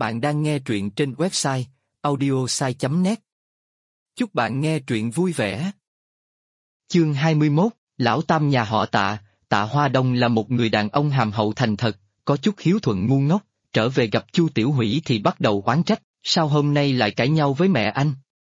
Bạn đang nghe truyện trên website audiosai.net. Chúc bạn nghe truyện vui vẻ. Chương 21, Lão Tam nhà họ Tạ, Tạ Hoa Đông là một người đàn ông hàm hậu thành thật, có chút hiếu thuận ngu ngốc, trở về gặp Chu Tiểu Hủy thì bắt đầu oán trách, sao hôm nay lại cãi nhau với mẹ anh?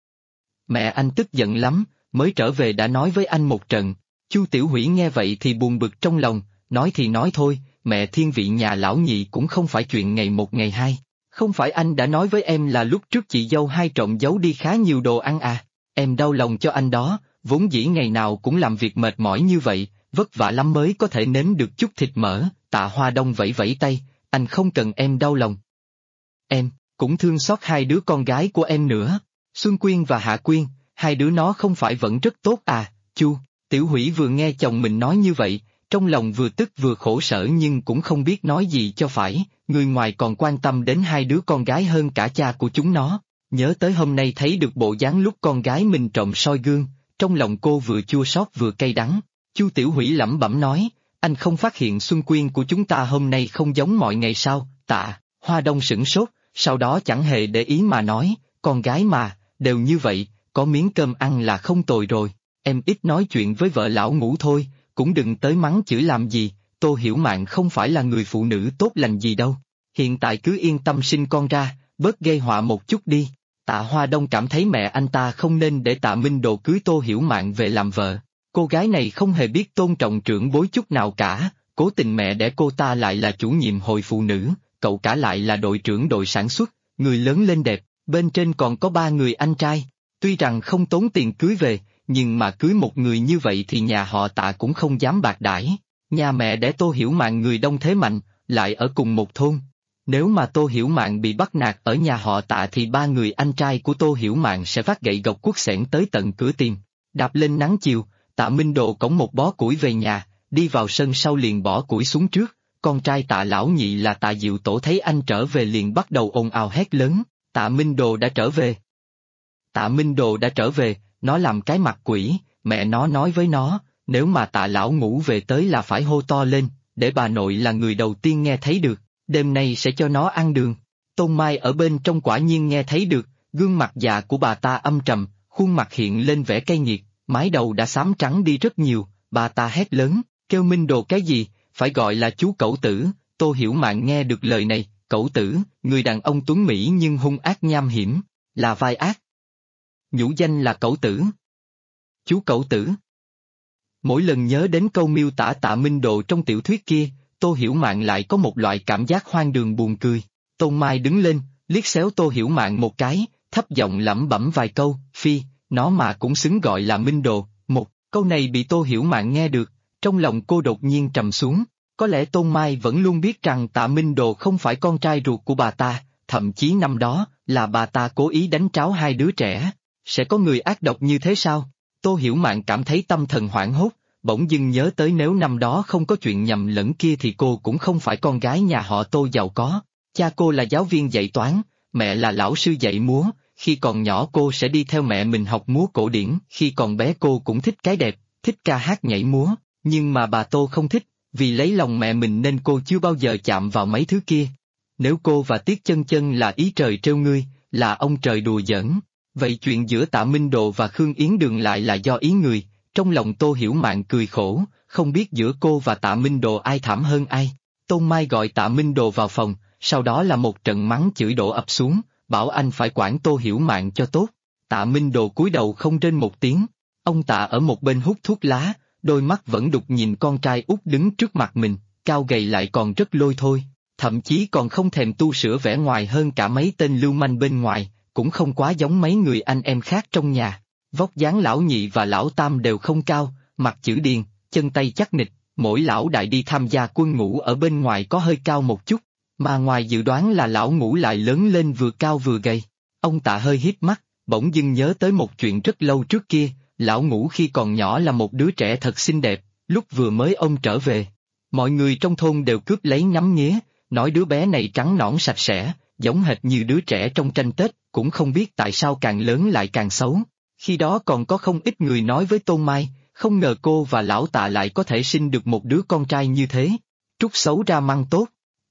Mẹ anh tức giận lắm, mới trở về đã nói với anh một trận. Chu Tiểu Hủy nghe vậy thì buồn bực trong lòng, nói thì nói thôi, mẹ thiên vị nhà lão nhị cũng không phải chuyện ngày một ngày hai. Không phải anh đã nói với em là lúc trước chị dâu hai trộm giấu đi khá nhiều đồ ăn à? Em đau lòng cho anh đó, vốn dĩ ngày nào cũng làm việc mệt mỏi như vậy, vất vả lắm mới có thể nếm được chút thịt mỡ. Tạ Hoa Đông vẫy vẫy tay, anh không cần em đau lòng. Em cũng thương xót hai đứa con gái của em nữa, Xuân Quyên và Hạ Quyên, hai đứa nó không phải vẫn rất tốt à? Chu Tiểu Hủy vừa nghe chồng mình nói như vậy, trong lòng vừa tức vừa khổ sở nhưng cũng không biết nói gì cho phải, người ngoài còn quan tâm đến hai đứa con gái hơn cả cha của chúng nó. Nhớ tới hôm nay thấy được bộ dáng lúc con gái mình trộm soi gương, trong lòng cô vừa chua xót vừa cay đắng. Chu Tiểu Hủy lẩm bẩm nói, anh không phát hiện Xuân Quyên của chúng ta hôm nay không giống mọi ngày sao? Tạ Hoa Đông sửng sốt, sau đó chẳng hề để ý mà nói, con gái mà, đều như vậy, có miếng cơm ăn là không tồi rồi, em ít nói chuyện với vợ lão Ngũ thôi, cũng đừng tới mắng chửi làm gì, Tô Hiểu Mạn không phải là người phụ nữ tốt lành gì đâu, hiện tại cứ yên tâm sinh con ra, bớt gây họa một chút đi. Tạ Hoa Đông cảm thấy mẹ anh ta không nên để Tạ Minh Đồ cưới Tô Hiểu Mạn về làm vợ, cô gái này không hề biết tôn trọng trưởng bối chút nào cả, cố tình mẹ đẻ cô ta lại là chủ nhiệm hội phụ nữ, cậu cả lại là đội trưởng đội sản xuất, người lớn lên đẹp, bên trên còn có 3 người anh trai, tuy rằng không tốn tiền cưới về, nhưng mà cưới một người như vậy thì nhà họ Tạ cũng không dám bạc đãi. Nhà mẹ đẻ Tô Hiểu Mạn người đông thế mạnh, lại ở cùng một thôn. Nếu mà Tô Hiểu Mạn bị bắt nạt ở nhà họ Tạ thì 3 người anh trai của Tô Hiểu Mạn sẽ vác gậy gộc cuốc xẻng tới tận cửa tìm. Đạp lên nắng chiều, Tạ Minh Độ cõng một bó củi về nhà, đi vào sân sau liền bỏ củi xuống trước. Con trai Tạ Lão Nhị là Tạ Diệu Tổ thấy anh trở về liền bắt đầu ồn ào hét lớn, Tạ Minh Đồ đã trở về. Tạ Minh Đồ đã trở về, nó làm cái mặt quỷ, mẹ nó nói với nó, nếu mà Tạ Lão Ngũ về tới là phải hô to lên, để bà nội là người đầu tiên nghe thấy được, đêm nay sẽ cho nó ăn đường. Tôn Mai ở bên trong quả nhiên nghe thấy được, gương mặt già của bà ta âm trầm, khuôn mặt hiện lên vẻ cay nghiệt, mái đầu đã xám trắng đi rất nhiều, bà ta hét lớn, kêu Minh Đồ cái gì, phải gọi là chú Cẩu Tử. Tô Hiểu Mạn nghe được lời này, Cẩu Tử, người đàn ông tuấn mỹ nhưng hung ác nham hiểm, là vai ác. Nhũ danh là Cẩu Tử. Chú Cẩu Tử. Mỗi lần nhớ đến câu miêu tả Tạ Minh Độ trong tiểu thuyết kia, Tô Hiểu Mạn lại có một loại cảm giác hoang đường buồn cười. Tôn Mai đứng lên, liếc xéo Tô Hiểu Mạn một cái, thấp giọng lẩm bẩm vài câu, phi, nó mà cũng xứng gọi là Minh Đồ. Một câu này bị Tô Hiểu Mạn nghe được, trong lòng cô đột nhiên trầm xuống. Có lẽ Tôn Mai vẫn luôn biết rằng Tạ Minh Đồ không phải con trai ruột của bà ta, thậm chí năm đó là bà ta cố ý đánh tráo hai đứa trẻ. Sẽ có người ác độc như thế sao? Tô Hiểu Mạn cảm thấy tâm thần hoảng hốt, bỗng dưng nhớ tới nếu năm đó không có chuyện nhầm lẫn kia thì cô cũng không phải con gái nhà họ Tô giàu có. Cha cô là giáo viên dạy toán, mẹ là lão sư dạy múa, khi còn nhỏ cô sẽ đi theo mẹ mình học múa cổ điển, khi còn bé cô cũng thích cái đẹp, thích ca hát nhảy múa, nhưng mà bà Tô không thích, vì lấy lòng mẹ mình nên cô chưa bao giờ chạm vào mấy thứ kia. Nếu cô và Tiết Chân Chân là ý trời trêu ngươi, là ông trời đùa giỡn, vậy chuyện giữa Tạ Minh Độ và Khương Yến Đường lại là do ý người. Trong lòng Tô Hiểu Mạn cười khổ, không biết giữa cô và Tạ Minh Đồ ai thảm hơn ai. Tôn Mai gọi Tạ Minh Đồ vào phòng, sau đó là một trận mắng chửi đổ ập xuống, bảo anh phải quản Tô Hiểu Mạn cho tốt. Tạ Minh Đồ cúi đầu không rên một tiếng, ông Tạ ở một bên hút thuốc lá, đôi mắt vẫn đục nhìn con trai út đứng trước mặt mình, cao gầy lại còn rất lôi thôi, thậm chí còn không thèm tu sửa vẻ ngoài hơn cả mấy tên lưu manh bên ngoài, cũng không quá giống mấy người anh em khác trong nhà. Vóc dáng lão nhị và lão tam đều không cao, mặt chữ điền, chân tay chắc nịch, mỗi lão đại đi tham gia quân ngũ ở bên ngoài có hơi cao một chút, mà ngoài dự đoán là lão Ngũ lại lớn lên vừa cao vừa gầy. Ông Tạ hơi híp mắt, bỗng dưng nhớ tới một chuyện rất lâu trước kia, lão Ngũ khi còn nhỏ là một đứa trẻ thật xinh đẹp, lúc vừa mới ông trở về. Mọi người trong thôn đều cướp lấy ngắm nghía, nói đứa bé này trắng nõn sạch sẽ, giống hệt như đứa trẻ trong tranh Tết, cũng không biết tại sao càng lớn lại càng xấu. Khi đó còn có không ít người nói với Tôn Mai, không ngờ cô và lão Tạ lại có thể sinh được một đứa con trai như thế. Trút xấu ra măng tốt.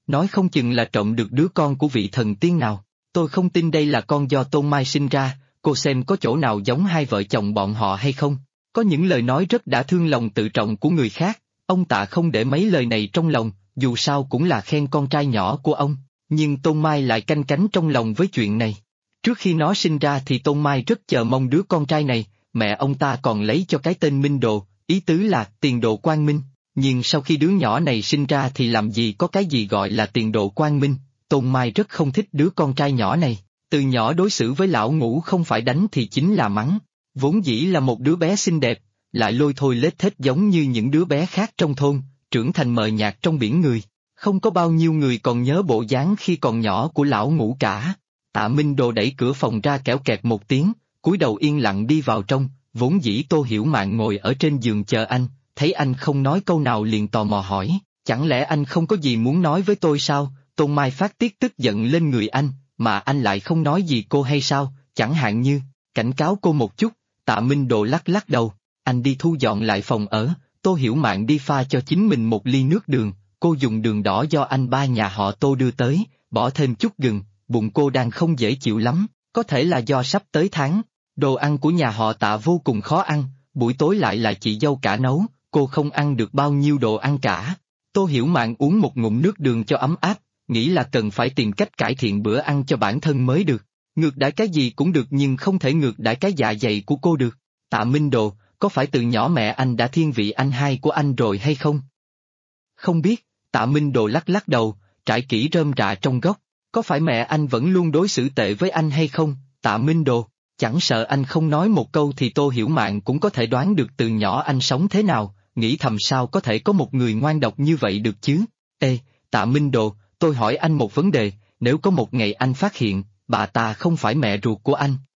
nói không chừng là trộm được đứa con của vị thần tiên nào. Tôi không tin đây là con do Tôn Mai sinh ra, cô xem có chỗ nào giống hai vợ chồng bọn họ hay không? Có những lời nói rất đã thương lòng tự trọng của người khác, ông Tạ không để mấy lời này trong lòng, dù sao cũng là khen con trai nhỏ của ông, nhưng Tôn Mai lại canh cánh trong lòng với chuyện này. Trước khi nó sinh ra thì Tôn Mai rất chờ mong đứa con trai này, mẹ ông ta còn lấy cho cái tên Minh Đồ, ý tứ là tiền độ quang minh, nhưng sau khi đứa nhỏ này sinh ra thì làm gì có cái gì gọi là tiền độ quang minh, Tôn Mai rất không thích đứa con trai nhỏ này, từ nhỏ đối xử với lão Ngũ không phải đánh thì chính là mắng, vốn dĩ là một đứa bé xinh đẹp, lại lôi thôi lết thết giống như những đứa bé khác trong thôn, trưởng thành mờ nhạt trong biển người, không có bao nhiêu người còn nhớ bộ dáng khi còn nhỏ của lão Ngũ cả. Tạ Minh Đồ đẩy cửa phòng ra kẽo kẹt một tiếng, cúi đầu yên lặng đi vào trong, vốn dĩ Tô Hiểu Mạn ngồi ở trên giường chờ anh, thấy anh không nói câu nào liền tò mò hỏi, chẳng lẽ anh không có gì muốn nói với tôi sao? Tôn Mai phát tiết tức giận lên người anh, mà anh lại không nói gì cô hay sao, chẳng hạn như, cảnh cáo cô một chút. Tạ Minh Đồ lắc lắc đầu, anh đi thu dọn lại phòng ở, Tô Hiểu Mạn đi pha cho chính mình một ly nước đường, cô dùng đường đỏ do anh ba nhà họ Tô đưa tới, bỏ thêm chút gừng, bụng cô đang không dễ chịu lắm, có thể là do sắp tới tháng, đồ ăn của nhà họ Tạ vô cùng khó ăn, buổi tối lại là chị dâu cả nấu, cô không ăn được bao nhiêu đồ ăn cả. Tô Hiểu Mạn uống một ngụm nước đường cho ấm áp, nghĩ là cần phải tìm cách cải thiện bữa ăn cho bản thân mới được. Ngược đãi cái gì cũng được nhưng không thể ngược đãi cái dạ dày của cô được. Tạ Minh Đồ, có phải từ nhỏ mẹ anh đã thiên vị anh hai của anh rồi hay không? Không biết, Tạ Minh Đồ lắc lắc đầu, trải kỹ rơm rạ trong góc. Có phải mẹ anh vẫn luôn đối xử tệ với anh hay không? Tạ Minh Đồ, chẳng sợ anh không nói một câu thì Tô Hiểu Mạn cũng có thể đoán được từ nhỏ anh sống thế nào, nghĩ thầm sao có thể có một người ngoan độc như vậy được chứ? Ê, Tạ Minh Đồ, tôi hỏi anh một vấn đề, nếu có một ngày anh phát hiện, bà ta không phải mẹ ruột của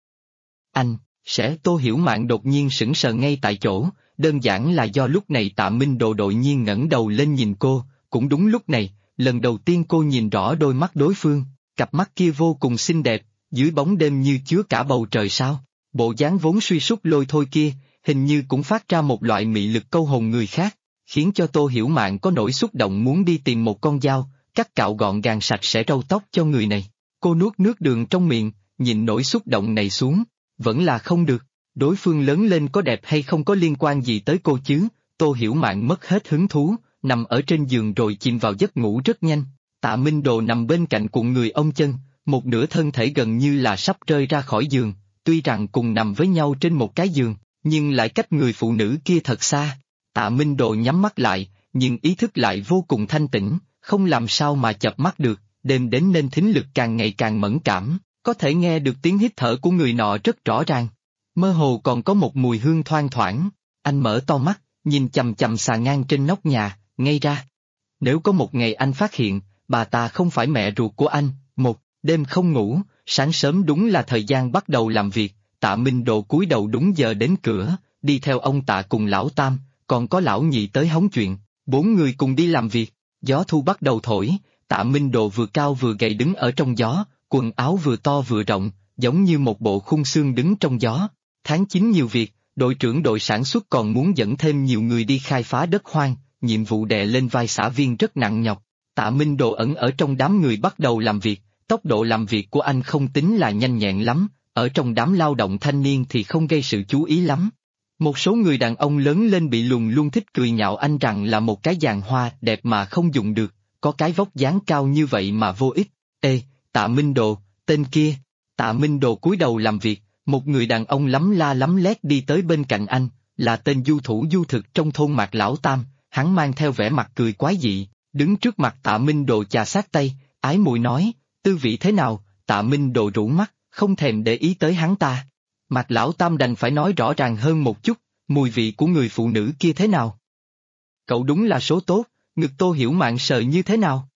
anh sẽ. Tô Hiểu Mạn đột nhiên sững sờ ngay tại chỗ, đơn giản là do lúc này Tạ Minh Đồ đột nhiên ngẩng đầu lên nhìn cô, cũng đúng lúc này, lần đầu tiên cô nhìn rõ đôi mắt đối phương, cặp mắt kia vô cùng xinh đẹp, dưới bóng đêm như chứa cả bầu trời sao, bộ dáng vốn suy sút lôi thôi kia, hình như cũng phát ra một loại mị lực câu hồn người khác, khiến cho Tô Hiểu Mạn có nỗi xúc động muốn đi tìm một con dao, cắt cạo gọn gàng sạch sẽ râu tóc cho người này. Cô nuốt nước đường trong miệng, nhìn nỗi xúc động này xuống, vẫn là không được, đối phương lớn lên có đẹp hay không có liên quan gì tới cô chứ. Tô Hiểu Mạn mất hết hứng thú, nằm ở trên giường rồi chìm vào giấc ngủ rất nhanh. Tạ Minh Đồ nằm bên cạnh cuộn người ôm chân, một nửa thân thể gần như là sắp rơi ra khỏi giường, tuy rằng cùng nằm với nhau trên một cái giường, nhưng lại cách người phụ nữ kia thật xa. Tạ Minh Đồ nhắm mắt lại, nhưng ý thức lại vô cùng thanh tĩnh, không làm sao mà chợp mắt được, đêm đến nên thính lực càng ngày càng mẫn cảm, có thể nghe được tiếng hít thở của người nọ rất rõ ràng. Mơ hồ còn có một mùi hương thoang thoảng, anh mở to mắt, nhìn chằm chằm xà ngang trên nóc nhà, ngây ra. Nếu có một ngày anh phát hiện, bà ta không phải mẹ ruột của anh, một đêm không ngủ, sáng sớm đúng là thời gian bắt đầu làm việc, Tạ Minh Đồ cúi đầu đúng giờ đến cửa, đi theo ông Tạ cùng lão Tam, còn có lão Nhị tới hóng chuyện, 4 người cùng đi làm việc, gió thu bắt đầu thổi, Tạ Minh Đồ vừa cao vừa gầy đứng ở trong gió, quần áo vừa to vừa rộng, giống như một bộ khung xương đứng trong gió. Tháng 9 nhiều việc, đội trưởng đội sản xuất còn muốn dẫn thêm nhiều người đi khai phá đất hoang, nhiệm vụ đè lên vai xã viên rất nặng nhọc. Tạ Minh Đồ ẩn ở trong đám người bắt đầu làm việc, tốc độ làm việc của anh không tính là nhanh nhẹn lắm, ở trong đám lao động thanh niên thì không gây sự chú ý lắm. Một số người đàn ông lớn lên bị lùn luôn thích cười nhạo anh rằng là một cái giàn hoa đẹp mà không dùng được, có cái vóc dáng cao như vậy mà vô ích. Ê, Tạ Minh Đồ, tên kia. Tạ Minh Đồ cúi đầu làm việc, một người đàn ông lắm la lắm lét đi tới bên cạnh anh, là tên du thủ du thực trong thôn Mạc Lão Tam, hắn mang theo vẻ mặt cười quái dị, đứng trước mặt Tạ Minh Đồ chà sát tay, ái muội nói, tư vị thế nào? Tạ Minh Đồ rũ mắt, không thèm để ý tới hắn ta. Mạc Lão Tam đành phải nói rõ ràng hơn một chút, mùi vị của người phụ nữ kia thế nào? Cậu đúng là số tốt, ngực Tô Hiểu Mạn sờ như thế nào?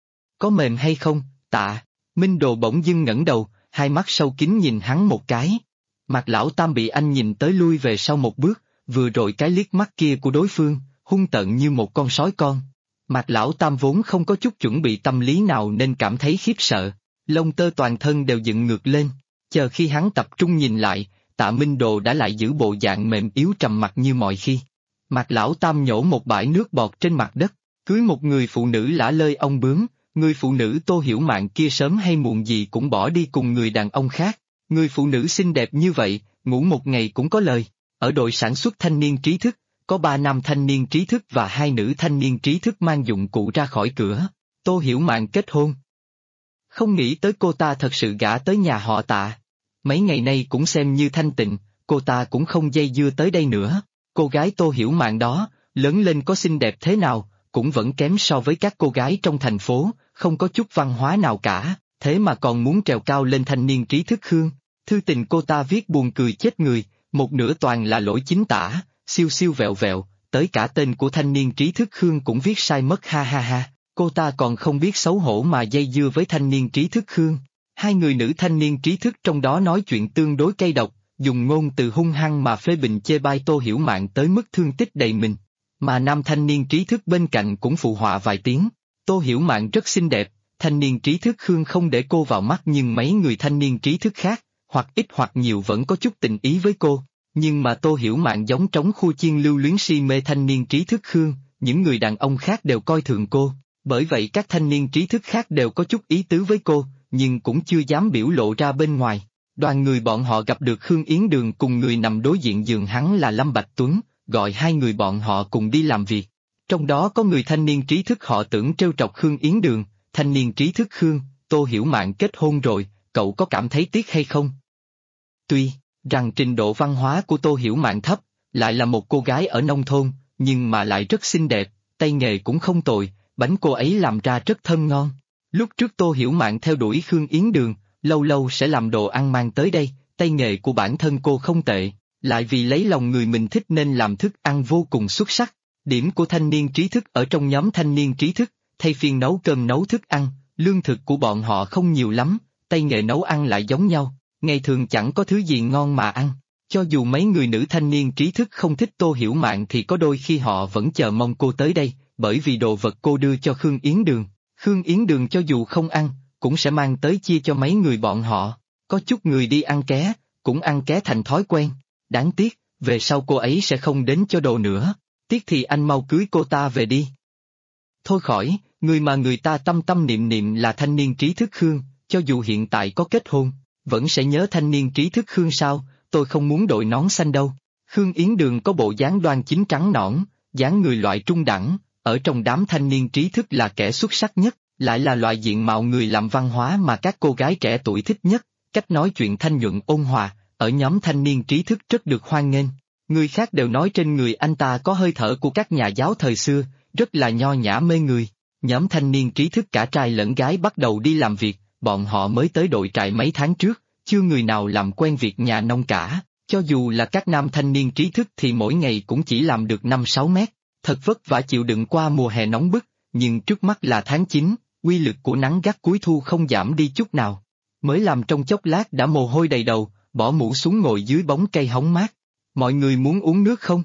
Có mềm hay không? Tạ Minh Đồ bỗng dưng ngẩng đầu, hai mắt sâu kín nhìn hắn một cái. Mạc Lão Tam bị anh nhìn tới lui về sau một bước, vừa rồi cái liếc mắt kia của đối phương, hung tợn như một con sói con. Mạc Lão Tam vốn không có chút chuẩn bị tâm lý nào nên cảm thấy khiếp sợ, lông tơ toàn thân đều dựng ngược lên, chờ khi hắn tập trung nhìn lại, Tạ Minh Đồ đã lại giữ bộ dạng mềm yếu trầm mặc như mọi khi. Mạc Lão Tam nhổ một bãi nước bọt trên mặt đất, cưới một người phụ nữ lả lơi ong bướm, Người phụ nữ Tô Hiểu Mạn kia sớm hay muộn gì cũng bỏ đi cùng người đàn ông khác. Người phụ nữ xinh đẹp như vậy, ngủ một ngày cũng có lời. Ở đội sản xuất thanh niên trí thức, có 3 nam thanh niên trí thức và 2 nữ thanh niên trí thức mang dụng cụ ra khỏi cửa. Tô Hiểu Mạn kết hôn. Không nghĩ tới cô ta thật sự gả tới nhà họ Tạ. Mấy ngày nay cũng xem như thanh tịnh, cô ta cũng không dây dưa tới đây nữa. Cô gái Tô Hiểu Mạn đó, lớn lên có xinh đẹp thế nào, cũng vẫn kém so với các cô gái trong thành phố, không có chút văn hóa nào cả, thế mà còn muốn trèo cao lên thanh niên trí thức Khương. Thư tình cô ta viết buồn cười chết người, một nửa toàn là lỗi chính tả, siêu siêu vẹo vẹo, tới cả tên của thanh niên trí thức Khương cũng viết sai mất ha ha ha. Cô ta còn không biết xấu hổ mà dây dưa với thanh niên trí thức Khương. Hai người nữ thanh niên trí thức trong đó nói chuyện tương đối cay độc, dùng ngôn từ hung hăng mà phê bình chê bai Tô Hiểu Mạn tới mức thương tích đầy mình. Mà nam thanh niên trí thức bên cạnh cũng phụ họa vài tiếng. Tô Hiểu Mạn rất xinh đẹp, thanh niên trí thức Khương không để cô vào mắt, nhưng mấy người thanh niên trí thức khác, hoặc ít hoặc nhiều vẫn có chút tình ý với cô. Nhưng mà Tô Hiểu Mạn giống trống khu chiên lưu luyến si mê thanh niên trí thức Khương, những người đàn ông khác đều coi thường cô. Bởi vậy các thanh niên trí thức khác đều có chút ý tứ với cô, nhưng cũng chưa dám biểu lộ ra bên ngoài. Đoàn người bọn họ gặp được Khương Yến Đường cùng người nằm đối diện giường hắn là Lâm Bạch Tuấn, gọi hai người bọn họ cùng đi làm việc. Trong đó có người thanh niên trí thức họ tưởng trêu chọc Khương Yến Đường, thanh niên trí thức Khương, Tô Hiểu Mạn kết hôn rồi, cậu có cảm thấy tiếc hay không? Tuy rằng trình độ văn hóa của Tô Hiểu Mạn thấp, lại là một cô gái ở nông thôn, nhưng mà lại rất xinh đẹp, tay nghề cũng không tồi, bánh cô ấy làm ra rất thơm ngon. Lúc trước Tô Hiểu Mạn theo đuổi Khương Yến Đường, lâu lâu sẽ làm đồ ăn mang tới đây, tay nghề của bản thân cô không tệ, lại vì lấy lòng người mình thích nên làm thức ăn vô cùng xuất sắc. Điểm của thanh niên trí thức ở trong nhóm thanh niên trí thức, thay phiên nấu cơm nấu thức ăn, lương thực của bọn họ không nhiều lắm, tay nghề nấu ăn lại giống nhau, ngày thường chẳng có thứ gì ngon mà ăn. Cho dù mấy người nữ thanh niên trí thức không thích Tô Hiểu Mạn thì có đôi khi họ vẫn chờ mong cô tới đây, bởi vì đồ vật cô đưa cho Khương Yến Đường. Khương Yến Đường cho dù không ăn, cũng sẽ mang tới chia cho mấy người bọn họ. Có chút người đi ăn ké, cũng ăn ké thành thói quen. Đáng tiếc, về sau cô ấy sẽ không đến cho đồ nữa. Tiếc thì anh mau cưới cô ta về đi. Thôi khỏi, người mà người ta tâm tâm niệm niệm là thanh niên trí thức Khương, cho dù hiện tại có kết hôn, vẫn sẽ nhớ thanh niên trí thức Khương sao, tôi không muốn đội nón xanh đâu. Khương Yến Đường có bộ dáng đoan chính trắng nõn, dáng người loại trung đẳng, ở trong đám thanh niên trí thức là kẻ xuất sắc nhất, lại là loại diện mạo người làm văn hóa mà các cô gái trẻ tuổi thích nhất, cách nói chuyện thanh nhuận ôn hòa, ở nhóm thanh niên trí thức rất được hoan nghênh. Người khác đều nói trên người anh ta có hơi thở của các nhà giáo thời xưa, rất là nho nhã mê người. Nhóm thanh niên trí thức cả trai lẫn gái bắt đầu đi làm việc, bọn họ mới tới đội trại mấy tháng trước, chưa người nào làm quen việc nhà nông cả, cho dù là các nam thanh niên trí thức thì mỗi ngày cũng chỉ làm được 5-6 mét, thật vất vả chịu đựng qua mùa hè nóng bức, nhưng trước mắt là tháng 9, uy lực của nắng gắt cuối thu không giảm đi chút nào. Mới làm trong chốc lát đã mồ hôi đầy đầu, bỏ mũ xuống ngồi dưới bóng cây hóng mát. Mọi người muốn uống nước không?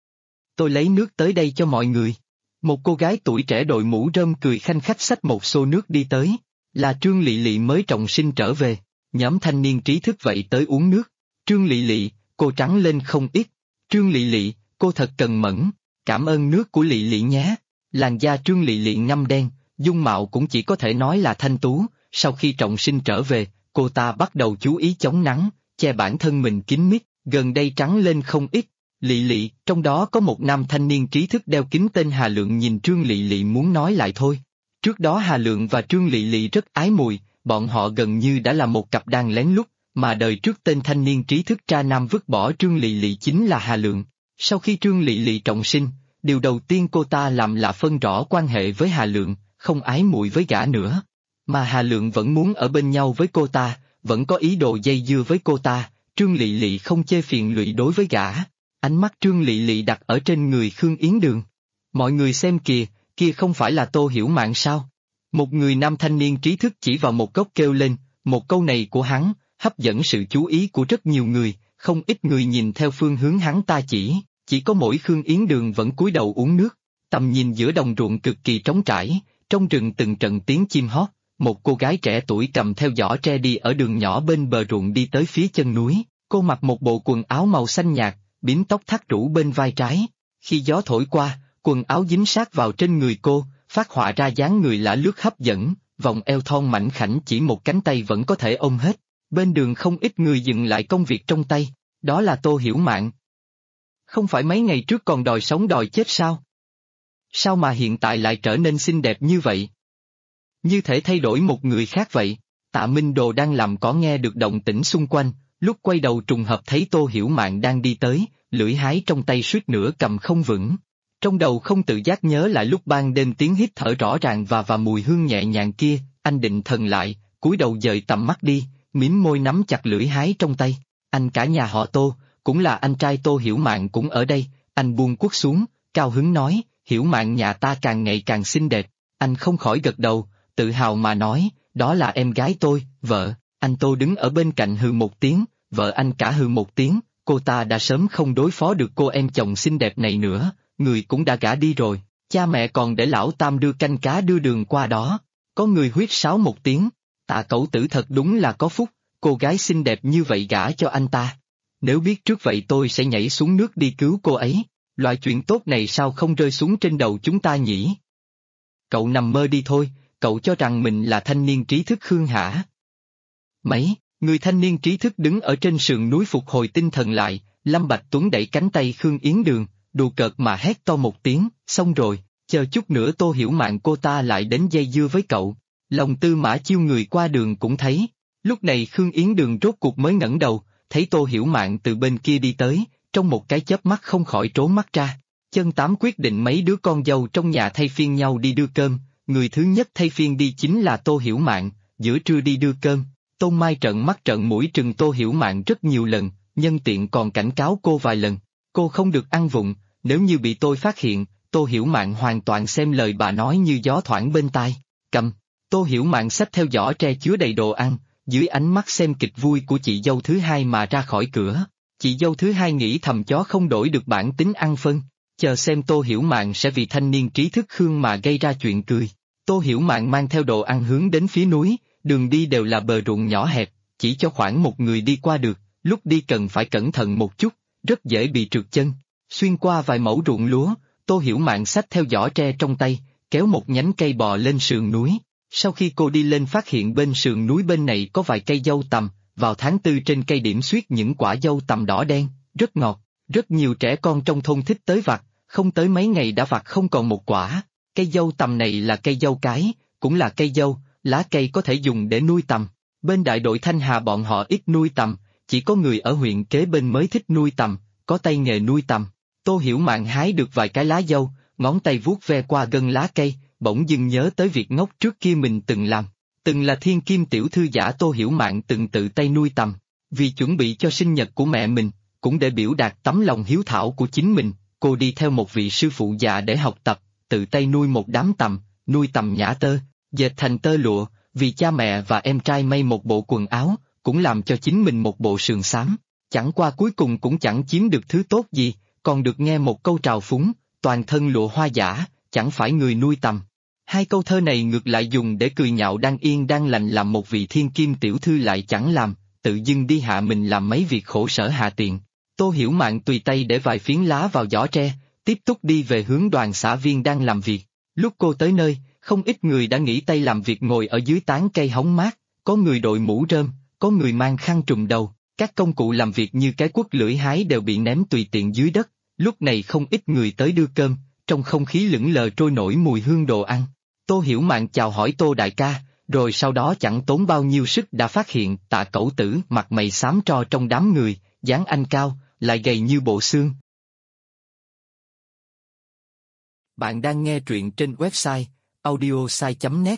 Tôi lấy nước tới đây cho mọi người. Một cô gái tuổi trẻ đội mũ rơm cười khanh khách xách một xô nước đi tới, là Trương Lị Lị mới trọng sinh trở về. Nhóm thanh niên trí thức vậy tới uống nước. Trương Lị Lị, cô trắng lên không ít. Trương Lị Lị, cô thật cần mẫn, cảm ơn nước của Lị Lị nhé. Làn da Trương Lị Lị ngăm đen, dung mạo cũng chỉ có thể nói là thanh tú. Sau khi trọng sinh trở về, cô ta bắt đầu chú ý chống nắng, che bản thân mình kín mít, gần đây trắng lên không ít. Lị Lị, trong đó có một nam thanh niên trí thức đeo kính tên Hà Lượng nhìn Trương Lị Lị muốn nói lại thôi. Trước đó Hà Lượng và Trương Lị Lị rất ái mùi, bọn họ gần như đã là một cặp đang lén lút, mà đời trước tên thanh niên trí thức tra nam vứt bỏ Trương Lị Lị chính là Hà Lượng. Sau khi Trương Lị Lị trọng sinh, điều đầu tiên cô ta làm là phân rõ quan hệ với Hà Lượng, không ái mùi với gã nữa. Mà Hà Lượng vẫn muốn ở bên nhau với cô ta, vẫn có ý đồ dây dưa với cô ta, Trương Lị Lị không chê phiền lụy đối với gã. Ánh mắt Trương Lị Lị đặt ở trên người Khương Yến Đường. Mọi người xem kìa, kia không phải là Tô Hiểu Mạn sao? Một người nam thanh niên trí thức chỉ vào một góc kêu lên, một câu này của hắn, hấp dẫn sự chú ý của rất nhiều người, không ít người nhìn theo phương hướng hắn ta chỉ có mỗi Khương Yến Đường vẫn cúi đầu uống nước. Tầm nhìn giữa đồng ruộng cực kỳ trống trải, trong rừng từng trận tiếng chim hót, một cô gái trẻ tuổi cầm theo giỏ tre đi ở đường nhỏ bên bờ ruộng đi tới phía chân núi, cô mặc một bộ quần áo màu xanh nhạt, bím tóc thắt rũ bên vai trái. Khi gió thổi qua, quần áo dính sát vào trên người cô, phát họa ra dáng người lả lướt hấp dẫn, vòng eo thon mảnh khảnh chỉ một cánh tay vẫn có thể ôm hết. Bên đường không ít người dừng lại công việc trong tay, đó là Tô Hiểu Mạn. Không phải mấy ngày trước còn đòi sống đòi chết sao? Sao mà hiện tại lại trở nên xinh đẹp như vậy? Như thể thay đổi một người khác vậy. Tạ Minh Đồ đang làm cỏ nghe được động tĩnh xung quanh, lúc quay đầu trùng hợp thấy Tô Hiểu Mạn đang đi tới, lưỡi hái trong tay suýt nữa cầm không vững. Trong đầu không tự giác nhớ lại lúc ban đêm tiếng hít thở rõ ràng và mùi hương nhẹ nhàng kia, anh định thần lại, cúi đầu dời tầm mắt đi, mím môi nắm chặt lưỡi hái trong tay. Anh cả nhà họ Tô, cũng là anh trai Tô Hiểu Mạn cũng ở đây, anh buông cuốc xuống, cao hứng nói, Hiểu Mạn nhà ta càng ngày càng xinh đẹp. Anh không khỏi gật đầu, tự hào mà nói, đó là em gái tôi, vợ. Anh Tô đứng ở bên cạnh hừ một tiếng, vợ anh cả hừ một tiếng, cô ta đã sớm không đối phó được cô em chồng xinh đẹp này nữa, người cũng đã gả đi rồi, cha mẹ còn để lão Tam đưa canh cá đưa đường qua đó. Có người huýt sáo một tiếng, Tạ Cẩu Tử thật đúng là có phúc, cô gái xinh đẹp như vậy gả cho anh ta. Nếu biết trước vậy tôi sẽ nhảy xuống nước đi cứu cô ấy, loại chuyện tốt này sao không rơi xuống trên đầu chúng ta nhỉ? Cậu nằm mơ đi thôi, cậu cho rằng mình là thanh niên trí thức Khương hả? Mấy, người thanh niên trí thức đứng ở trên sườn núi phục hồi tinh thần lại, Lâm Bạch Tuấn đẩy cánh tay Khương Yến Đường, đùa cợt mà hét to một tiếng, xong rồi, chờ chút nữa Tô Hiểu Mạn cô ta lại đến dây dưa với cậu. Lòng Tư Mã Chiêu người qua đường cũng thấy, lúc này Khương Yến Đường rốt cuộc mới ngẩng đầu, thấy Tô Hiểu Mạn từ bên kia đi tới, trong một cái chớp mắt không khỏi trốn mắt ra. Chân Tám quyết định mấy đứa con dâu trong nhà thay phiên nhau đi đưa cơm, người thứ nhất thay phiên đi chính là Tô Hiểu Mạn, giữa trưa đi đưa cơm. Tôn Mai trợn mắt trợn mũi trừng Tô Hiểu Mạn rất nhiều lần, nhân tiện còn cảnh cáo cô vài lần, cô không được ăn vụng, nếu như bị tôi phát hiện, Tô Hiểu Mạn hoàn toàn xem lời bà nói như gió thoảng bên tai. Cầm, Tô Hiểu Mạn xách theo giỏ tre chứa đầy đồ ăn, dưới ánh mắt xem kịch vui của chị dâu thứ hai mà ra khỏi cửa. Chị dâu thứ hai nghĩ thầm chó không đổi được bản tính ăn phân, chờ xem Tô Hiểu Mạn sẽ vì thanh niên trí thức Khương mà gây ra chuyện cười. Tô Hiểu Mạn mang theo đồ ăn hướng đến phía núi, đường đi đều là bờ ruộng nhỏ hẹp, chỉ cho khoảng một người đi qua được, lúc đi cần phải cẩn thận một chút, rất dễ bị trượt chân. Xuyên qua vài mẫu ruộng lúa, Tô Hiểu Mạn xách theo giỏ tre trong tay, kéo một nhánh cây bò lên sườn núi. Sau khi cô đi lên phát hiện bên sườn núi bên này có vài cây dâu tằm, vào tháng 4 trên cây điểm xuyết những quả dâu tằm đỏ đen, rất ngọt, rất nhiều trẻ con trong thôn thích tới vặt, không tới mấy ngày đã vặt không còn một quả. Cây dâu tằm này là cây dâu cái, cũng là cây dâu, lá cây có thể dùng để nuôi tằm. Bên đại đội Thanh Hà bọn họ ít nuôi tằm, chỉ có người ở huyện kế bên mới thích nuôi tằm, có tay nghề nuôi tằm. Tô Hiểu Mạn hái được vài cái lá dâu, ngón tay vuốt ve qua gân lá cây, bỗng dưng nhớ tới việc ngốc trước kia mình từng làm. Từng là thiên kim tiểu thư giả Tô Hiểu Mạn từng tự tay nuôi tằm, vì chuẩn bị cho sinh nhật của mẹ mình, cũng để biểu đạt tấm lòng hiếu thảo của chính mình, cô đi theo một vị sư phụ già để học tập, tự tay nuôi một đám tằm, nuôi tằm nhả tơ, dệt thành tơ lụa, vì cha mẹ và em trai may một bộ quần áo, cũng làm cho chính mình một bộ sườn xám, chẳng qua cuối cùng cũng chẳng chiếm được thứ tốt gì, còn được nghe một câu trào phúng, toàn thân lụa hoa giả, chẳng phải người nuôi tằm. Hai câu thơ này ngược lại dùng để cười nhạo đang yên đang lành làm một vị thiên kim tiểu thư lại chẳng làm, tự dưng đi hạ mình làm mấy việc khổ sở hạ tiện. Tô Hiểu Mạn tùy tay để vài phiến lá vào giỏ tre, tiếp tục đi về hướng đoàn xã viên đang làm việc. Lúc cô tới nơi, không ít người đã nghỉ tay làm việc ngồi ở dưới tán cây hóng mát, có người đội mũ rơm, có người mang khăn trùm đầu, các công cụ làm việc như cái cuốc lưỡi hái đều bị ném tùy tiện dưới đất. Lúc này không ít người tới đưa cơm, trong không khí lững lờ trôi nổi mùi hương đồ ăn. Tô Hiểu Mạn chào hỏi Tô đại ca, rồi sau đó chẳng tốn bao nhiêu sức đã phát hiện Tạ Cẩu Tử mặt mày xám tro trong đám người, dáng anh cao, lại gầy như bộ xương. Bạn đang nghe truyện trên website audiosai.net.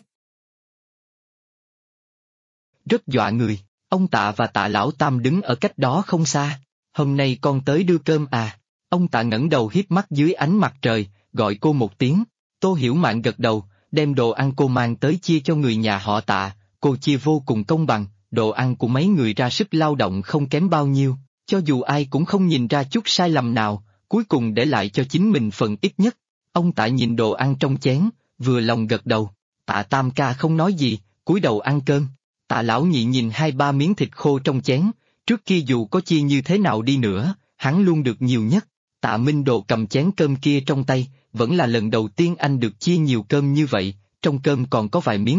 Rất dọa người, ông Tạ và Tạ Lão Tam đứng ở cách đó không xa. Hôm nay con tới đưa cơm à? Ông Tạ ngẩng đầu hiếp mắt dưới ánh mặt trời, gọi cô một tiếng. Tô Hiểu Mạn gật đầu, đem đồ ăn cô mang tới chia cho người nhà họ Tạ, cô chia vô cùng công bằng, đồ ăn của mấy người ra sức lao động không kém bao nhiêu, cho dù ai cũng không nhìn ra chút sai lầm nào, cuối cùng để lại cho chính mình phần ít nhất. Ông Tạ nhìn đồ ăn trong chén, vừa lòng gật đầu, Tạ Tam ca không nói gì, cúi đầu ăn cơm. Tạ Lão Nhị nhìn 2-3 miếng thịt khô trong chén, trước kia dù có chia như thế nào đi nữa, hắn luôn được nhiều nhất. Tạ Minh Đồ cầm chén cơm kia trong tay, vẫn là lần đầu tiên anh được chia nhiều cơm như vậy, trong cơm còn có vài miếng thịt,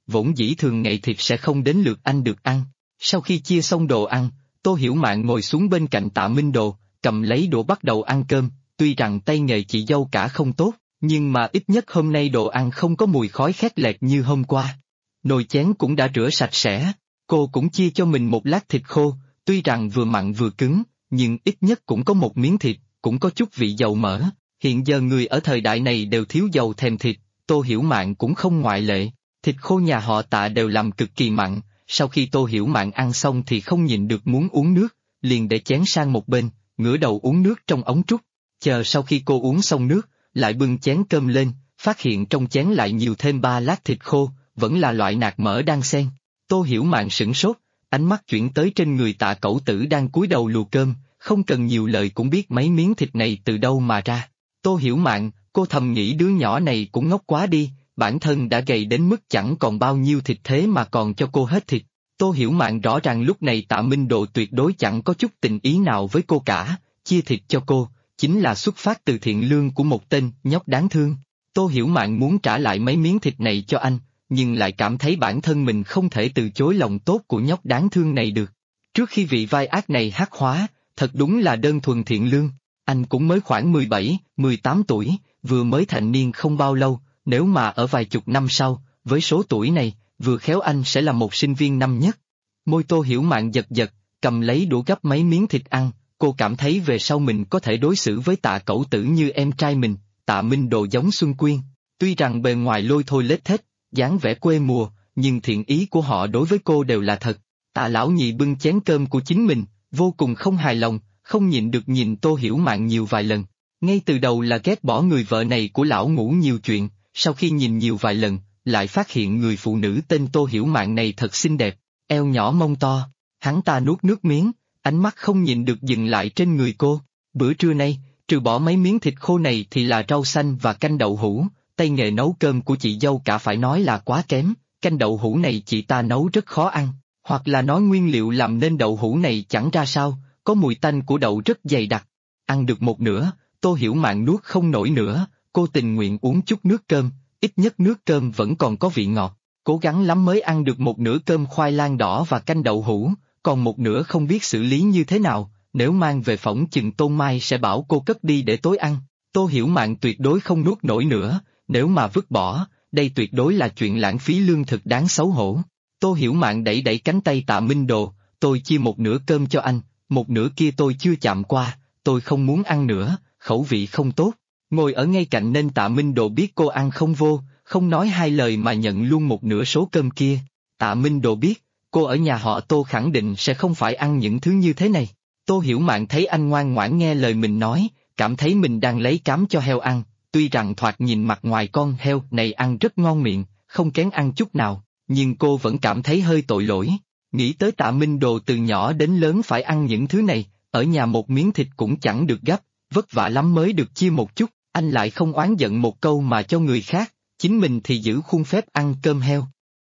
vốn dĩ thường ngày thịt sẽ không đến lượt anh được ăn. Sau khi chia xong đồ ăn, Tô Hiểu Mạn ngồi xuống bên cạnh Tạ Minh Đồ, cầm lấy đũa bắt đầu ăn cơm, tuy rằng tay nghề chị dâu cả không tốt, nhưng mà ít nhất hôm nay đồ ăn không có mùi khói khét lẹt như hôm qua. Nồi chén cũng đã rửa sạch sẽ, cô cũng chia cho mình một lát thịt khô, tuy rằng vừa mặn vừa cứng, nhưng ít nhất cũng có một miếng thịt, cũng có chút vị dầu mỡ. Hiện giờ người ở thời đại này đều thiếu dầu thèm thịt, Tô Hiểu Mạn cũng không ngoại lệ. Thịt khô nhà họ Tạ đều làm cực kỳ mặn, sau khi Tô Hiểu Mạn ăn xong thì không nhịn được muốn uống nước, liền để chén sang một bên, ngửa đầu uống nước trong ống trúc. Chờ sau khi cô uống xong nước, lại bưng chén cơm lên, phát hiện trong chén lại nhiều thêm 3 lát thịt khô, vẫn là loại nạc mỡ đan xen. Tô Hiểu Mạn sửng sốt, ánh mắt chuyển tới trên người Tạ Cẩu Tử đang cúi đầu lùa cơm, không cần nhiều lời cũng biết mấy miếng thịt này từ đâu mà ra. Tô Hiểu Mạn, cô thầm nghĩ đứa nhỏ này cũng ngốc quá đi, bản thân đã gầy đến mức chẳng còn bao nhiêu thịt thế mà còn cho cô hết thịt. Tô Hiểu Mạn rõ ràng lúc này Tạ Minh Độ tuyệt đối chẳng có chút tình ý nào với cô cả, chia thịt cho cô, chính là xuất phát từ thiện lương của một tên nhóc đáng thương. Tô Hiểu Mạn muốn trả lại mấy miếng thịt này cho anh, nhưng lại cảm thấy bản thân mình không thể từ chối lòng tốt của nhóc đáng thương này được. Trước khi vị vai ác này hắc hóa, thật đúng là đơn thuần thiện lương, anh cũng mới khoảng 17, 18 tuổi, vừa mới thành niên không bao lâu, nếu mà ở vài chục năm sau, với số tuổi này, vừa khéo anh sẽ là một sinh viên năm nhất. Môi Tô Hiểu Mạn giật giật, cầm lấy đũa gắp mấy miếng thịt ăn, cô cảm thấy về sau mình có thể đối xử với Tạ Cẩu Tử như em trai mình. Tạ Minh Đồ giống Xuân Quyên, tuy rằng bề ngoài lôi thôi lết thết, dáng vẻ quê mùa, nhưng thiện ý của họ đối với cô đều là thật. Tạ Lão Nhị bưng chén cơm của chính mình, vô cùng không hài lòng, không nhịn được nhìn Tô Hiểu Mạn nhiều vài lần. Ngay từ đầu là ghét bỏ người vợ này của lão ngũ nhiều chuyện, sau khi nhìn nhiều vài lần, lại phát hiện người phụ nữ tên Tô Hiểu Mạn này thật xinh đẹp, eo nhỏ mông to. Hắn ta nuốt nước miếng, ánh mắt không nhịn được dừng lại trên người cô. Bữa trưa nay, trừ bỏ mấy miếng thịt khô này thì là rau xanh và canh đậu hũ, tay nghề nấu cơm của chị dâu cả phải nói là quá kém, canh đậu hũ này chị ta nấu rất khó ăn, hoặc là nói nguyên liệu làm nên đậu hũ này chẳng ra sao, có mùi tanh của đậu rất dày đặc. Ăn được một nửa, Tô Hiểu Mạn nuốt không nổi nữa, cô tình nguyện uống chút nước cơm, ít nhất nước cơm vẫn còn có vị ngọt, cố gắng lắm mới ăn được một nửa cơm khoai lang đỏ và canh đậu hũ, còn một nửa không biết xử lý như thế nào. Nếu mang về phỏng chừng Tôn Mai sẽ bảo cô cất đi để tối ăn. Tô Hiểu Mạn tuyệt đối không nuốt nổi nữa, nếu mà vứt bỏ, đây tuyệt đối là chuyện lãng phí lương thực đáng xấu hổ. Tô Hiểu Mạn đẩy đẩy cánh tay Tạ Minh Đồ, tôi chia một nửa cơm cho anh, một nửa kia tôi chưa chạm qua, tôi không muốn ăn nữa, khẩu vị không tốt. Ngồi ở ngay cạnh nên Tạ Minh Đồ biết cô ăn không vô, không nói hai lời mà nhận luôn một nửa số cơm kia. Tạ Minh Đồ biết, cô ở nhà họ Tô khẳng định sẽ không phải ăn những thứ như thế này. Tô Hiểu Mạn thấy anh ngoan ngoãn nghe lời mình nói, cảm thấy mình đang lấy cám cho heo ăn, tuy rằng thoạt nhìn mặt ngoài con heo này ăn rất ngon miệng, không kén ăn chút nào, nhưng cô vẫn cảm thấy hơi tội lỗi. Nghĩ tới Tạ Minh Đồ từ nhỏ đến lớn phải ăn những thứ này, ở nhà một miếng thịt cũng chẳng được gắp, vất vả lắm mới được chia một chút, anh lại không oán giận một câu mà cho người khác, chính mình thì giữ khuôn phép ăn cơm heo.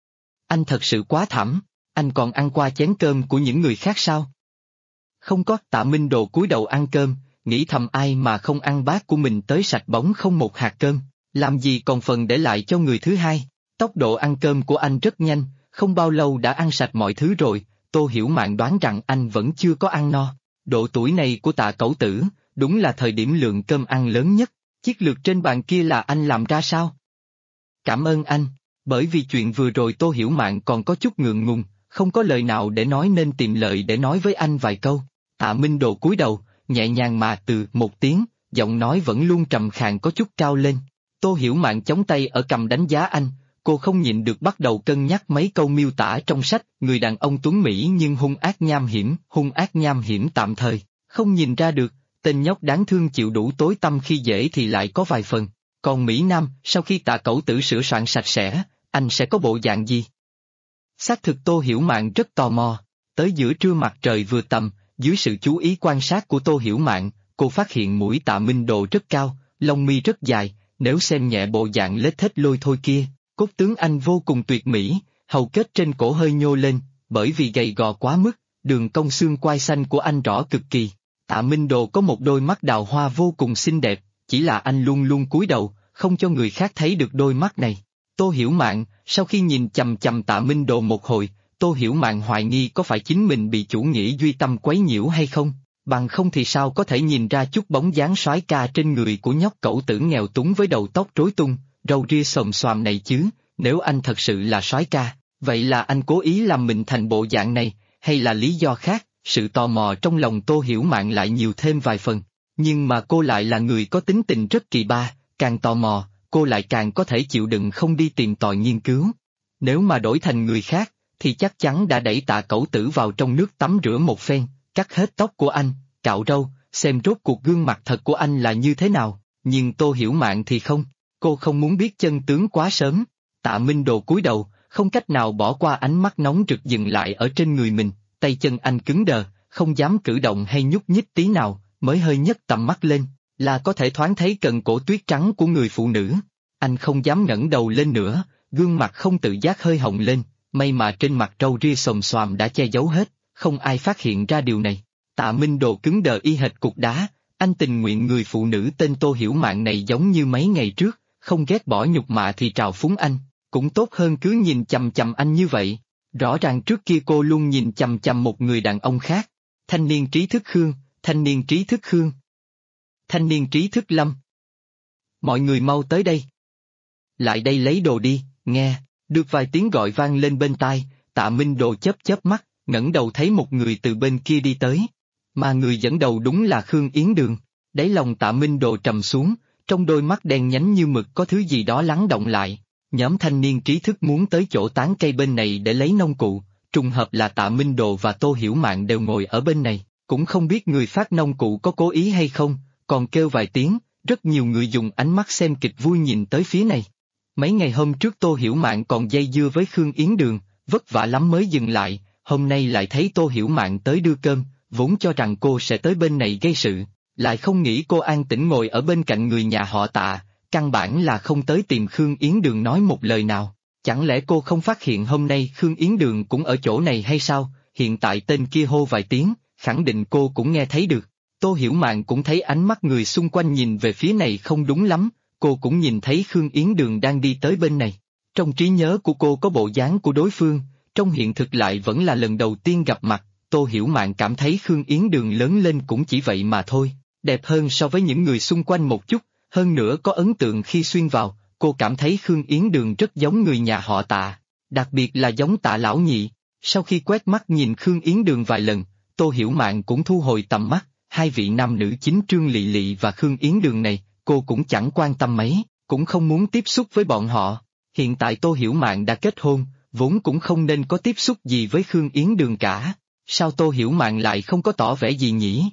Anh thật sự quá thảm, anh còn ăn qua chén cơm của những người khác sao? Không có. Tạ Minh Đồ cúi đầu ăn cơm, nghĩ thầm ai mà không ăn bát của mình tới sạch bóng không một hạt cơm, làm gì còn phần để lại cho người thứ hai. Tốc độ ăn cơm của anh rất nhanh, không bao lâu đã ăn sạch mọi thứ rồi. Tô Hiểu Mạn đoán rằng anh vẫn chưa có ăn no. Độ tuổi này của Tạ Cẩu Tử, đúng là thời điểm lượng cơm ăn lớn nhất. Chiếc lược trên bàn kia là anh làm ra sao? Cảm ơn anh. Bởi vì chuyện vừa rồi Tô Hiểu Mạn còn có chút ngượng ngùng, không có lời nào để nói nên tìm lời để nói với anh vài câu. Tạ Minh Đồ cúi đầu, nhẹ nhàng mà từ một tiếng, giọng nói vẫn luôn trầm khàn có chút cao lên. Tô Hiểu Mạn chống tay ở cằm đánh giá anh, cô không nhịn được bắt đầu cân nhắc mấy câu miêu tả trong sách, người đàn ông tuấn Mỹ nhưng hung ác nham hiểm tạm thời, không nhìn ra được, tên nhóc đáng thương chịu đủ tối tăm khi dễ thì lại có vài phần. Còn Mỹ Nam, sau khi Tạ Cẩu Tử sửa soạn sạch sẽ, anh sẽ có bộ dạng gì? Xác thực Tô Hiểu Mạn rất tò mò. Tới giữa trưa mặt trời vừa tầm, dưới sự chú ý quan sát của Tô Hiểu Mạn, cô phát hiện mũi Tạ Minh Đồ rất cao, lông mi rất dài, nếu xem nhẹ bộ dạng lết thết lôi thôi kia, cốt tướng anh vô cùng tuyệt mỹ, hầu kết trên cổ hơi nhô lên, bởi vì gầy gò quá mức, đường cong xương quai xanh của anh rõ cực kỳ. Tạ Minh Đồ có một đôi mắt đào hoa vô cùng xinh đẹp, chỉ là anh luôn luôn cúi đầu, không cho người khác thấy được đôi mắt này. Tô Hiểu Mạn, sau khi nhìn chằm chằm Tạ Minh Đồ một hồi, Tô Hiểu Mạn hoài nghi có phải chính mình bị chủ nghĩa duy tâm quấy nhiễu hay không, bằng không thì sao có thể nhìn ra chút bóng dáng soái ca trên người của nhóc cẩu tử nghèo túng với đầu tóc rối tung, râu ria xồm xoàm này chứ, nếu anh thật sự là soái ca, vậy là anh cố ý làm mình thành bộ dạng này, hay là lý do khác, sự tò mò trong lòng Tô Hiểu Mạn lại nhiều thêm vài phần. Nhưng mà cô lại là người có tính tình rất kỳ ba, càng tò mò, cô lại càng có thể chịu đựng không đi tìm tòi nghiên cứu. Nếu mà đổi thành người khác, thì chắc chắn đã đẩy Tạ Cẩu Tử vào trong nước tắm rửa một phen, cắt hết tóc của anh, cạo râu, xem rốt cuộc gương mặt thật của anh là như thế nào, nhưng Tô Hiểu Mạn thì không, cô không muốn biết chân tướng quá sớm. Tạ Minh Đồ cúi đầu, không cách nào bỏ qua ánh mắt nóng rực dừng lại ở trên người mình, tay chân anh cứng đờ, không dám cử động hay nhúc nhích tí nào, mới hơi nhấc tầm mắt lên, là có thể thoáng thấy cần cổ tuyết trắng của người phụ nữ. Anh không dám ngẩng đầu lên nữa, gương mặt không tự giác hơi hồng lên, may mà trên mặt râu ria xồm xoàm đã che giấu hết, không ai phát hiện ra điều này. Tạ Minh Đồ cứng đờ y hệt cục đá, anh tình nguyện người phụ nữ tên Tô Hiểu Mạn này giống như mấy ngày trước, không ghét bỏ nhục mạ thì trào phúng anh, cũng tốt hơn cứ nhìn chằm chằm anh như vậy. Rõ ràng trước kia cô luôn nhìn chằm chằm một người đàn ông khác. Thanh niên trí thức Khương, thanh niên trí thức Khương, thanh niên trí thức Lâm. Mọi người mau tới đây. Lại đây lấy đồ đi, nghe, được vài tiếng gọi vang lên bên tai, Tạ Minh Đồ chớp chớp mắt, ngẩng đầu thấy một người từ bên kia đi tới. Mà người dẫn đầu đúng là Khương Yến Đường. Đáy lòng Tạ Minh Đồ trầm xuống, trong đôi mắt đen nhánh như mực có thứ gì đó lắng động lại. Nhóm thanh niên trí thức muốn tới chỗ tán cây bên này để lấy nông cụ, trùng hợp là Tạ Minh Đồ và Tô Hiểu Mạn đều ngồi ở bên này, cũng không biết người phát nông cụ có cố ý hay không, còn kêu vài tiếng, rất nhiều người dùng ánh mắt xem kịch vui nhìn tới phía này. Mấy ngày hôm trước Tô Hiểu Mạn còn dây dưa với Khương Yến Đường, vất vả lắm mới dừng lại, hôm nay lại thấy Tô Hiểu Mạn tới đưa cơm, vốn cho rằng cô sẽ tới bên này gây sự, lại không nghĩ cô an tĩnh ngồi ở bên cạnh người nhà họ Tạ, căn bản là không tới tìm Khương Yến Đường nói một lời nào. Chẳng lẽ cô không phát hiện hôm nay Khương Yến Đường cũng ở chỗ này hay sao? Hiện tại tên kia hô vài tiếng, khẳng định cô cũng nghe thấy được. Tô Hiểu Mạn cũng thấy ánh mắt người xung quanh nhìn về phía này không đúng lắm, cô cũng nhìn thấy Khương Yến Đường đang đi tới bên này. Trong trí nhớ của cô có bộ dáng của đối phương, trong hiện thực lại vẫn là lần đầu tiên gặp mặt. Tô Hiểu Mạn cảm thấy Khương Yến Đường lớn lên cũng chỉ vậy mà thôi, đẹp hơn so với những người xung quanh một chút, hơn nữa có ấn tượng khi xuyên vào, cô cảm thấy Khương Yến Đường rất giống người nhà họ Tạ, đặc biệt là giống Tạ lão nhị. Sau khi quét mắt nhìn Khương Yến Đường vài lần, Tô Hiểu Mạn cũng thu hồi tầm mắt, hai vị nam nữ chính Trương Lị Lị và Khương Yến Đường này, cô cũng chẳng quan tâm mấy, cũng không muốn tiếp xúc với bọn họ. Hiện tại Tô Hiểu Mạn đã kết hôn, vốn cũng không nên có tiếp xúc gì với Khương Yến Đường cả. Sao Tô Hiểu Mạn lại không có tỏ vẻ gì nhỉ?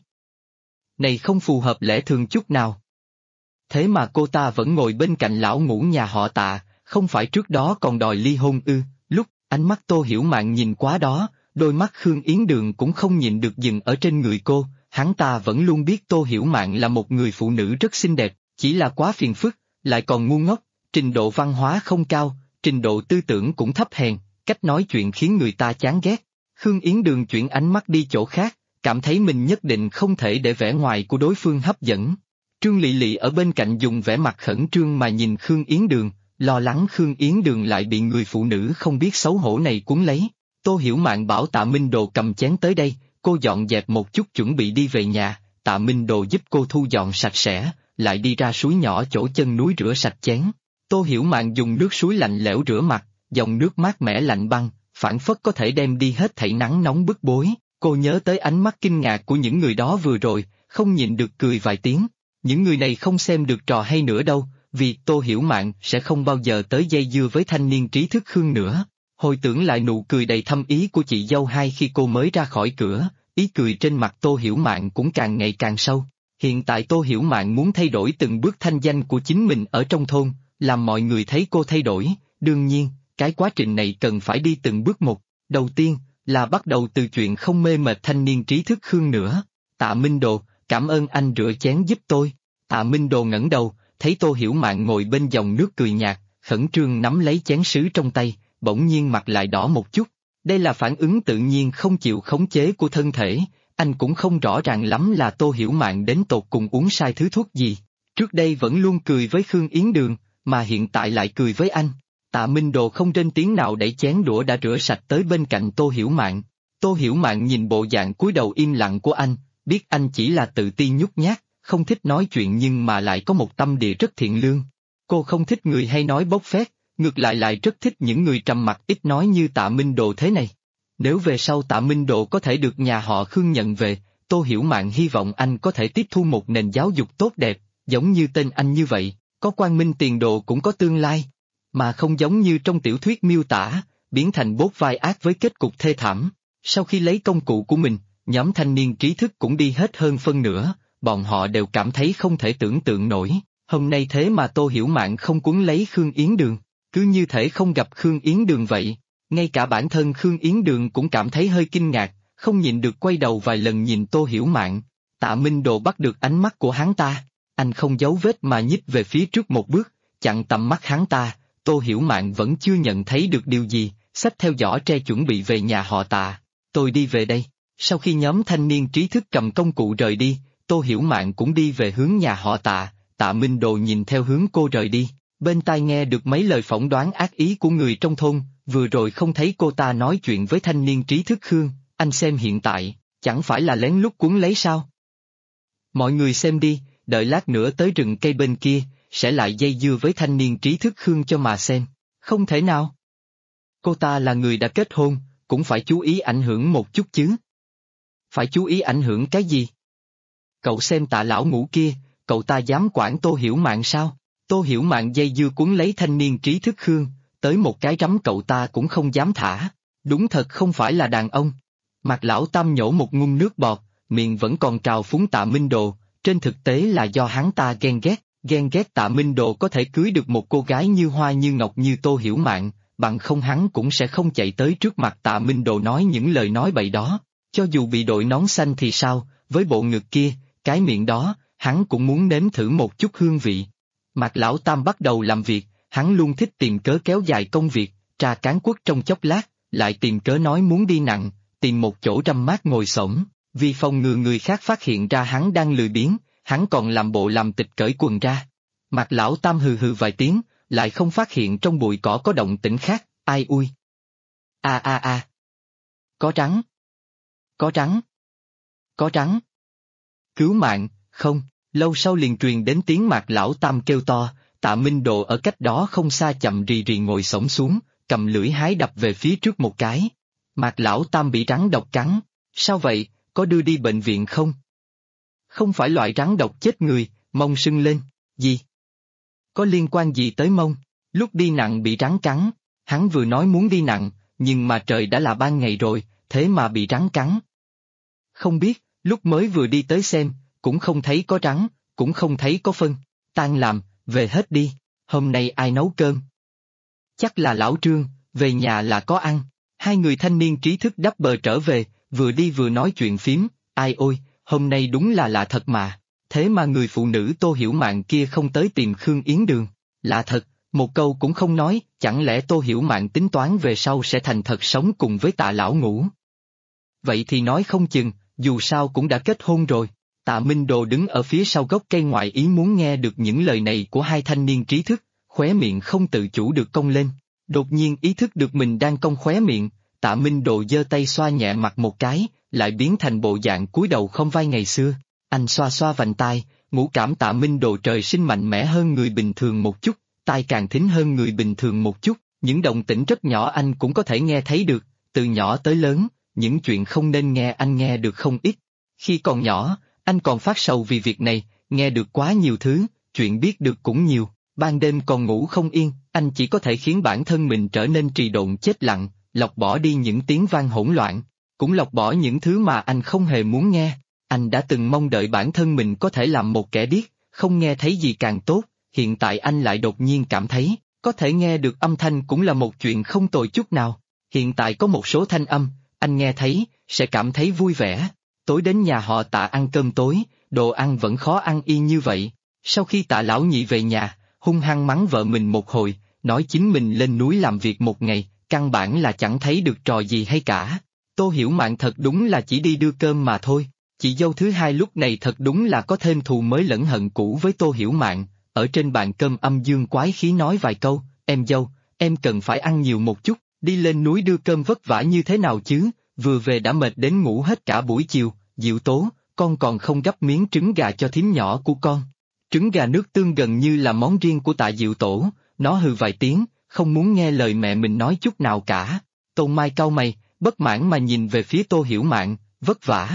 Này không phù hợp lẽ thường chút nào. Thế mà cô ta vẫn ngồi bên cạnh lão ngũ nhà họ Tạ, không phải trước đó còn đòi ly hôn ư? Lúc ánh mắt Tô Hiểu Mạn nhìn quá đó, đôi mắt Khương Yến Đường cũng không nhịn được dừng ở trên người cô. Hắn ta vẫn luôn biết Tô Hiểu Mạn là một người phụ nữ rất xinh đẹp, chỉ là quá phiền phức, lại còn ngu ngốc, trình độ văn hóa không cao, trình độ tư tưởng cũng thấp hèn, cách nói chuyện khiến người ta chán ghét. Khương Yến Đường chuyển ánh mắt đi chỗ khác, cảm thấy mình nhất định không thể để vẻ ngoài của đối phương hấp dẫn. Trương Lị Lị ở bên cạnh dùng vẻ mặt khẩn trương mà nhìn Khương Yến Đường, lo lắng Khương Yến Đường lại bị người phụ nữ không biết xấu hổ này cuốn lấy. Tô Hiểu Mạn bảo Tạ Minh Đồ cầm chén tới đây, cô dọn dẹp một chút chuẩn bị đi về nhà, Tạ Minh Đồ giúp cô thu dọn sạch sẽ, lại đi ra suối nhỏ chỗ chân núi rửa sạch chén. Tô Hiểu Mạn dùng nước suối lạnh lẽo rửa mặt, dòng nước mát mẻ lạnh băng, phảng phất có thể đem đi hết thảy nắng nóng bức bối. Cô nhớ tới ánh mắt kinh ngạc của những người đó vừa rồi, không nhịn được cười vài tiếng. Những người này không xem được trò hay nữa đâu, vì Tô Hiểu Mạn sẽ không bao giờ tới dây dưa với thanh niên trí thức Khương nữa. Hồi tưởng lại nụ cười đầy thâm ý của chị dâu hai khi cô mới ra khỏi cửa, ý cười trên mặt Tô Hiểu Mạn cũng càng ngày càng sâu. Hiện tại Tô Hiểu Mạn muốn thay đổi từng bước thanh danh của chính mình ở trong thôn, làm mọi người thấy cô thay đổi, đương nhiên, cái quá trình này cần phải đi từng bước một. Đầu tiên, là bắt đầu từ chuyện không mê mệt thanh niên trí thức Khương nữa. Tạ Minh Đồ, cảm ơn anh rửa chén giúp tôi. Tạ Minh Đồ ngẩng đầu, thấy Tô Hiểu Mạn ngồi bên dòng nước cười nhạt, khẩn trương nắm lấy chén sứ trong tay, bỗng nhiên mặt lại đỏ một chút. Đây là phản ứng tự nhiên không chịu khống chế của thân thể, anh cũng không rõ ràng lắm là Tô Hiểu Mạn đến tột cùng uống sai thứ thuốc gì. Trước đây vẫn luôn cười với Khương Yến Đường, mà hiện tại lại cười với anh. Tạ Minh Đồ không trên tiếng nào đẩy chén đũa đã rửa sạch tới bên cạnh Tô Hiểu Mạn. Tô Hiểu Mạn nhìn bộ dạng cúi đầu im lặng của anh, biết anh chỉ là tự ti nhút nhát, không thích nói chuyện nhưng mà lại có một tâm địa rất thiện lương. Cô không thích người hay nói bốc phét, ngược lại rất thích những người trầm mặc ít nói như Tạ Minh Đồ thế này. Nếu về sau Tạ Minh Đồ có thể được nhà họ Khương nhận về, Tô Hiểu Mạn hy vọng anh có thể tiếp thu một nền giáo dục tốt đẹp, giống như tên anh như vậy, có quang minh tiền đồ cũng có tương lai, mà không giống như trong tiểu thuyết miêu tả, biến thành bốt vai ác với kết cục thê thảm. Sau khi lấy công cụ của mình, nhóm thanh niên trí thức cũng đi hết hơn phân nửa, bọn họ đều cảm thấy không thể tưởng tượng nổi, hôm nay thế mà Tô Hiểu Mạn không cuốn lấy Khương Yến Đường, cứ như thể không gặp Khương Yến Đường vậy. Ngay cả bản thân Khương Yến Đường cũng cảm thấy hơi kinh ngạc, không nhịn được quay đầu vài lần nhìn Tô Hiểu Mạn. Tạ Minh Đồ bắt được ánh mắt của hắn ta, anh không giấu vết mà nhích về phía trước một bước, chặn tầm mắt hắn ta. Tô Hiểu Mạn vẫn chưa nhận thấy được điều gì, xách theo giỏ tre chuẩn bị về nhà họ Tạ. Tôi đi về đây. Sau khi nhóm thanh niên trí thức cầm công cụ rời đi, Tô Hiểu Mạn cũng đi về hướng nhà họ Tạ. Tạ Minh Đồ nhìn theo hướng cô rời đi, bên tai nghe được mấy lời phỏng đoán ác ý của người trong thôn. Vừa rồi không thấy cô ta nói chuyện với thanh niên trí thức Khương, anh xem hiện tại, chẳng phải là lén lút cuốn lấy sao? Mọi người xem đi, đợi lát nữa tới rừng cây bên kia, sẽ lại dây dưa với thanh niên trí thức Khương cho mà xem. Không thể nào. Cô ta là người đã kết hôn, cũng phải chú ý ảnh hưởng một chút chứ. Phải chú ý ảnh hưởng cái gì? Cậu xem Tạ lão ngũ kia, cậu ta dám quản Tô Hiểu Mạn sao? Tô Hiểu Mạn dây dưa cuốn lấy thanh niên trí thức Khương, tới một cái rắm cậu ta cũng không dám thả. Đúng thật không phải là đàn ông. Mạc Lão Tam nhổ một ngụm nước bọt, miệng vẫn còn trào phúng Tạ Minh Đồ, trên thực tế là do hắn ta ghen ghét Tạ Minh Đồ có thể cưới được một cô gái như hoa như ngọc như Tô Hiểu Mạn, bằng không hắn cũng sẽ không chạy tới trước mặt Tạ Minh Đồ nói những lời nói bậy đó. Cho dù bị đội nón xanh thì sao, với bộ ngực kia, cái miệng đó, hắn cũng muốn nếm thử một chút hương vị. Mạc Lão Tam bắt đầu làm việc, hắn luôn thích tìm cớ kéo dài công việc, trà cán quất trong chốc lát, lại tìm cớ nói muốn đi nặng, tìm một chỗ râm mát ngồi xổm, vì phòng ngừa người khác phát hiện ra hắn đang lười biếng, hắn còn làm bộ làm tịch cởi quần ra. Mạc Lão Tam hừ hừ vài tiếng, lại không phát hiện trong bụi cỏ có động tĩnh khác, ai ui. A. Có rắn. Có rắn. Có rắn. Cứu mạng, không, lâu sau liền truyền đến tiếng Mạc Lão Tam kêu to. Tạ Minh Đồ ở cách đó không xa chậm rì rì ngồi xổm xuống, cầm lưỡi hái đập về phía trước một cái. Mạc Lão Tam bị rắn độc cắn. Sao vậy, có đưa đi bệnh viện không? Không phải loại rắn độc chết người, mông sưng lên, gì? Có liên quan gì tới mông? Lúc đi nặng bị rắn cắn, hắn vừa nói muốn đi nặng, nhưng mà trời đã là ban ngày rồi, thế mà bị rắn cắn. Không biết, lúc mới vừa đi tới xem, cũng không thấy có rắn, cũng không thấy có phân, tan làm. Về hết đi, hôm nay ai nấu cơm? Chắc là lão Trương, về nhà là có ăn. Hai người thanh niên trí thức đắp bờ trở về, vừa đi vừa nói chuyện phím, ai ôi, hôm nay đúng là lạ thật mà. Thế mà người phụ nữ Tô Hiểu Mạn kia không tới tìm Khương Yến Đường. Lạ thật, một câu cũng không nói, chẳng lẽ Tô Hiểu Mạn tính toán về sau sẽ thành thật sống cùng với Tạ lão ngũ? Vậy thì nói không chừng, dù sao cũng đã kết hôn rồi. Tạ Minh Đồ đứng ở phía sau gốc cây ngoại ý muốn nghe được những lời này của hai thanh niên trí thức, khóe miệng không tự chủ được cong lên. Đột nhiên ý thức được mình đang cong khóe miệng, Tạ Minh Đồ giơ tay xoa nhẹ mặt một cái, lại biến thành bộ dạng cúi đầu không vai ngày xưa. Anh xoa xoa vành tai, ngũ cảm Tạ Minh Đồ trời sinh mạnh mẽ hơn người bình thường một chút, tai càng thính hơn người bình thường một chút, những động tĩnh rất nhỏ anh cũng có thể nghe thấy được, từ nhỏ tới lớn, những chuyện không nên nghe anh nghe được không ít. Khi còn nhỏ, anh còn phát sầu vì việc này, nghe được quá nhiều thứ, chuyện biết được cũng nhiều, ban đêm còn ngủ không yên, anh chỉ có thể khiến bản thân mình trở nên trì độn chết lặng, lọc bỏ đi những tiếng vang hỗn loạn, cũng lọc bỏ những thứ mà anh không hề muốn nghe. Anh đã từng mong đợi bản thân mình có thể làm một kẻ điếc, không nghe thấy gì càng tốt, hiện tại anh lại đột nhiên cảm thấy, có thể nghe được âm thanh cũng là một chuyện không tồi chút nào. Hiện tại có một số thanh âm, anh nghe thấy, sẽ cảm thấy vui vẻ. Tối đến nhà họ Tạ ăn cơm tối, đồ ăn vẫn khó ăn y như vậy. Sau khi Tạ lão nhị về nhà, hung hăng mắng vợ mình một hồi, nói chính mình lên núi làm việc một ngày, căn bản là chẳng thấy được trò gì hay cả. Tô Hiểu Mạn thật đúng là chỉ đi đưa cơm mà thôi. Chị dâu thứ hai lúc này thật đúng là có thêm thù mới lẫn hận cũ với Tô Hiểu Mạn, ở trên bàn cơm âm dương quái khí nói vài câu, em dâu, em cần phải ăn nhiều một chút, đi lên núi đưa cơm vất vả như thế nào chứ, vừa về đã mệt đến ngủ hết cả buổi chiều, Diệu Tố, con còn không gắp miếng trứng gà cho thím nhỏ của con. Trứng gà nước tương gần như là món riêng của Tạ Diệu Tổ, nó hừ vài tiếng, không muốn nghe lời mẹ mình nói chút nào cả. Tôn Mai cau mày, bất mãn mà nhìn về phía Tô Hiểu Mạn, vất vả.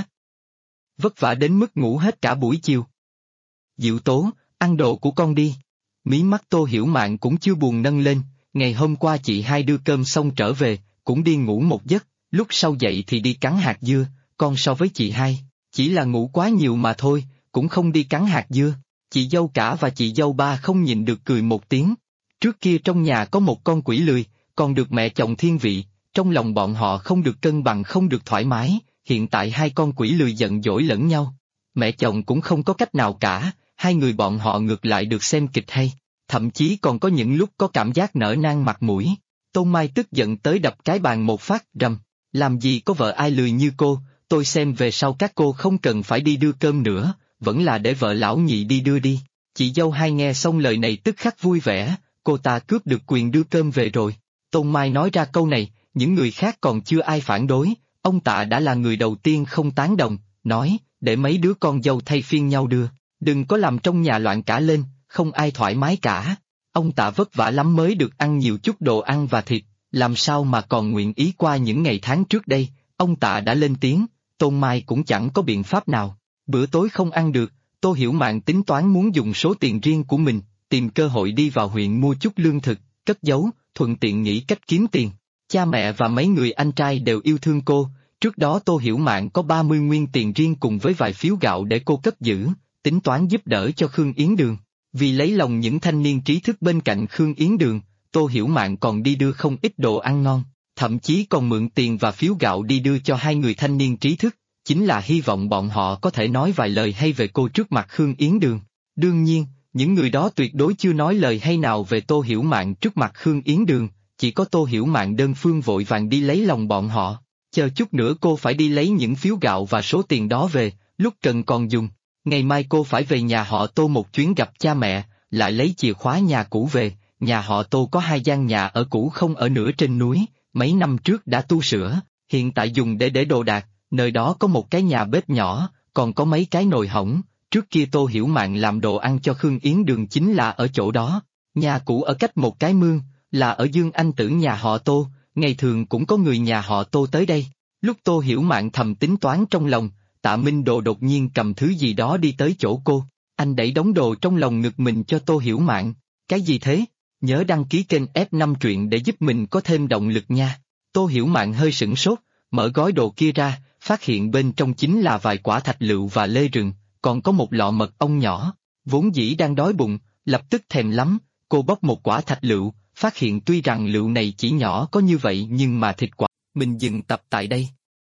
Vất vả đến mức ngủ hết cả buổi chiều. Diệu Tố, ăn đồ của con đi. Mí mắt Tô Hiểu Mạn cũng chưa buồn nâng lên, ngày hôm qua chị hai đưa cơm xong trở về, cũng đi ngủ một giấc, lúc sau dậy thì đi cắn hạt dưa, con so với chị hai, chỉ là ngủ quá nhiều mà thôi, cũng không đi cắn hạt dưa. Chị dâu cả và chị dâu ba không nhịn được cười một tiếng. Trước kia trong nhà có một con quỷ lười, còn được mẹ chồng thiên vị, trong lòng bọn họ không được cân bằng không được thoải mái, hiện tại hai con quỷ lười giận dỗi lẫn nhau. Mẹ chồng cũng không có cách nào cả, hai người bọn họ ngược lại được xem kịch hay, thậm chí còn có những lúc có cảm giác nở nang mặt mũi. Tôn Mai tức giận tới đập cái bàn một phát, rầm, làm gì có vợ ai lười như cô, tôi xem về sau các cô không cần phải đi đưa cơm nữa, vẫn là để vợ lão nhị đi đưa đi. Chị dâu hai nghe xong lời này tức khắc vui vẻ, cô ta cướp được quyền đưa cơm về rồi. Tôn Mai nói ra câu này, những người khác còn chưa ai phản đối, ông Tạ đã là người đầu tiên không tán đồng, nói, để mấy đứa con dâu thay phiên nhau đưa, đừng có làm trong nhà loạn cả lên, không ai thoải mái cả. Ông Tạ vất vả lắm mới được ăn nhiều chút đồ ăn và thịt, làm sao mà còn nguyện ý qua những ngày tháng trước đây, ông Tạ đã lên tiếng, Tôn Mai cũng chẳng có biện pháp nào. Bữa tối không ăn được, Tô Hiểu Mạn tính toán muốn dùng số tiền riêng của mình, tìm cơ hội đi vào huyện mua chút lương thực, cất giấu, thuận tiện nghĩ cách kiếm tiền. Cha mẹ và mấy người anh trai đều yêu thương cô, trước đó Tô Hiểu Mạn có 30 nguyên tiền riêng cùng với vài phiếu gạo để cô cất giữ, tính toán giúp đỡ cho Khương Yến Đường. Vì lấy lòng những thanh niên trí thức bên cạnh Khương Yến Đường, Tô Hiểu Mạn còn đi đưa không ít đồ ăn ngon, thậm chí còn mượn tiền và phiếu gạo đi đưa cho hai người thanh niên trí thức, chính là hy vọng bọn họ có thể nói vài lời hay về cô trước mặt Khương Yến Đường. Đương nhiên, những người đó tuyệt đối chưa nói lời hay nào về Tô Hiểu Mạn trước mặt Khương Yến Đường, chỉ có Tô Hiểu Mạn đơn phương vội vàng đi lấy lòng bọn họ, chờ chút nữa cô phải đi lấy những phiếu gạo và số tiền đó về, lúc cần còn dùng. Ngày mai cô phải về nhà họ Tô một chuyến gặp cha mẹ, lại lấy chìa khóa nhà cũ về, nhà họ Tô có 2 gian nhà ở cũ không ở nữa trên núi, mấy năm trước đã tu sửa, hiện tại dùng để đồ đạc, nơi đó có một cái nhà bếp nhỏ, còn có mấy cái nồi hỏng, trước kia Tô Hiểu Mạn làm đồ ăn cho Khương Yến Đường chính là ở chỗ đó, nhà cũ ở cách một cái mương, là ở Dương Anh Tử nhà họ Tô, ngày thường cũng có người nhà họ Tô tới đây. Lúc Tô Hiểu Mạn thầm tính toán trong lòng, Tạ Minh Đồ đột nhiên cầm thứ gì đó đi tới chỗ cô, anh đẩy đống đồ trong lòng ngực mình cho Tô Hiểu Mạn, cái gì thế? Nhớ đăng ký kênh F5 truyện để giúp mình có thêm động lực nha. Tô Hiểu Mạn hơi sửng sốt, mở gói đồ kia ra, phát hiện bên trong chính là vài quả thạch lựu và lê rừng, còn có một lọ mật ong nhỏ, vốn dĩ đang đói bụng, lập tức thèm lắm, cô bóc một quả thạch lựu, phát hiện tuy rằng lựu này chỉ nhỏ có như vậy nhưng mà thịt quả. Mình dừng tập tại đây.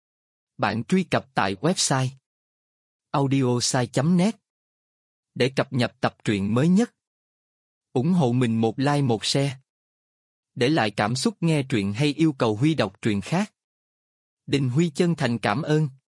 Bạn truy cập tại website audiosai.net để cập nhật tập truyện mới nhất. Ủng hộ mình một like một share. Để lại cảm xúc nghe truyện hay yêu cầu Huy đọc truyện khác. Đình Huy chân thành cảm ơn.